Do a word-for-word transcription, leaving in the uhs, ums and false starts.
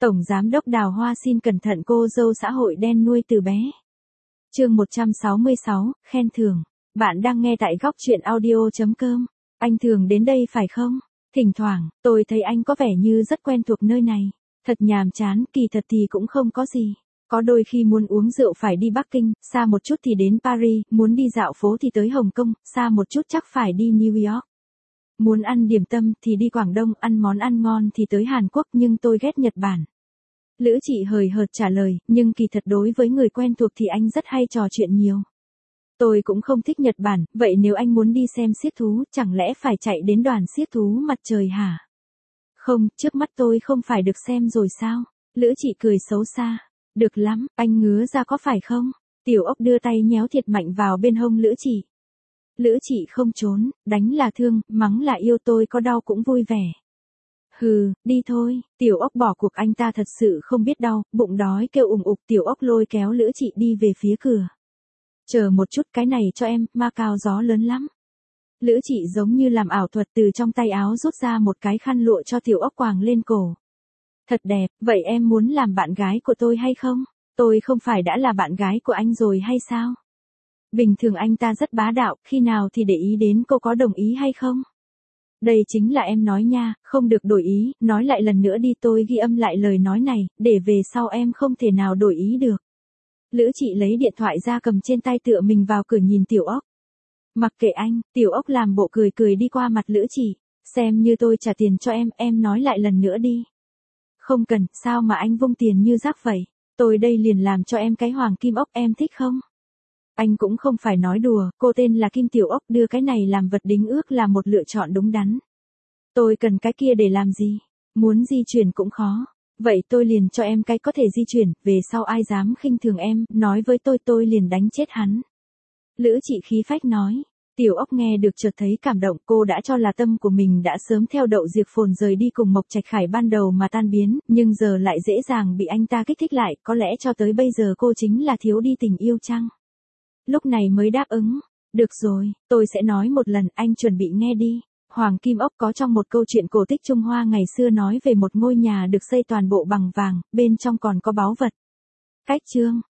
Tổng Giám đốc Đào Hoa xin cẩn thận cô dâu xã hội đen nuôi từ bé. Chương một trăm sáu mươi sáu, khen thưởng. Bạn đang nghe tại góc truyện audio chấm com. Anh thường đến đây phải không? Thỉnh thoảng, tôi thấy anh có vẻ như rất quen thuộc nơi này. Thật nhàm chán, kỳ thật thì cũng không có gì. Có đôi khi muốn uống rượu phải đi Bắc Kinh, xa một chút thì đến Paris, muốn đi dạo phố thì tới Hồng Kông, xa một chút chắc phải đi New York. Muốn ăn điểm tâm thì đi Quảng Đông, ăn món ăn ngon thì tới Hàn Quốc, nhưng tôi ghét Nhật Bản. Lữ Chị hời hợt trả lời, nhưng kỳ thật đối với người quen thuộc thì anh rất hay trò chuyện nhiều. Tôi cũng không thích Nhật Bản, vậy nếu anh muốn đi xem xiếc thú, chẳng lẽ phải chạy đến đoàn xiếc thú mặt trời hả? Không, trước mắt tôi không phải được xem rồi sao? Lữ Chị cười xấu xa. Được lắm, anh ngứa ra có phải không? Tiểu Ốc đưa tay nhéo thiệt mạnh vào bên hông Lữ Chị. Lữ Chị không trốn, đánh là thương, mắng là yêu, tôi có đau cũng vui vẻ. Hừ, đi thôi, Tiểu Ốc bỏ cuộc, anh ta thật sự không biết đau, bụng đói kêu ùng ục. Tiểu Ốc lôi kéo Lữ Chị đi về phía cửa. Chờ một chút, cái này cho em, ma cao gió lớn lắm. Lữ Chị giống như làm ảo thuật, từ trong tay áo rút ra một cái khăn lụa cho Tiểu Ốc quàng lên cổ. Thật đẹp, vậy em muốn làm bạn gái của tôi hay không? Tôi không phải đã là bạn gái của anh rồi hay sao? Bình thường anh ta rất bá đạo, khi nào thì để ý đến cô có đồng ý hay không? Đây chính là em nói nha, không được đổi ý, nói lại lần nữa đi, tôi ghi âm lại lời nói này, để về sau em không thể nào đổi ý được. Lữ Chị lấy điện thoại ra cầm trên tay, tựa mình vào cửa nhìn Tiểu Ốc. Mặc kệ anh, Tiểu Ốc làm bộ cười cười đi qua mặt Lữ Chị, xem như tôi trả tiền cho em, em nói lại lần nữa đi. Không cần, sao mà anh vung tiền như rác vậy, tôi đây liền làm cho em cái hoàng kim ốc, em thích không? Anh cũng không phải nói đùa, cô tên là Kim Tiểu Ốc, đưa cái này làm vật đính ước là một lựa chọn đúng đắn. Tôi cần cái kia để làm gì? Muốn di chuyển cũng khó. Vậy tôi liền cho em cái có thể di chuyển, về sau ai dám khinh thường em, nói với tôi tôi liền đánh chết hắn. Lữ Chị khí phách nói. Tiểu Ốc nghe được chợt thấy cảm động, cô đã cho là tâm của mình đã sớm theo Đậu Diệp Phồn rời đi cùng Mộc Trạch Khải ban đầu mà tan biến, nhưng giờ lại dễ dàng bị anh ta kích thích lại, có lẽ cho tới bây giờ cô chính là thiếu đi tình yêu chăng? Lúc này mới đáp ứng. Được rồi, tôi sẽ nói một lần, anh chuẩn bị nghe đi. Hoàng kim ốc có trong một câu chuyện cổ tích Trung Hoa ngày xưa nói về một ngôi nhà được xây toàn bộ bằng vàng, bên trong còn có báu vật. Cách chương,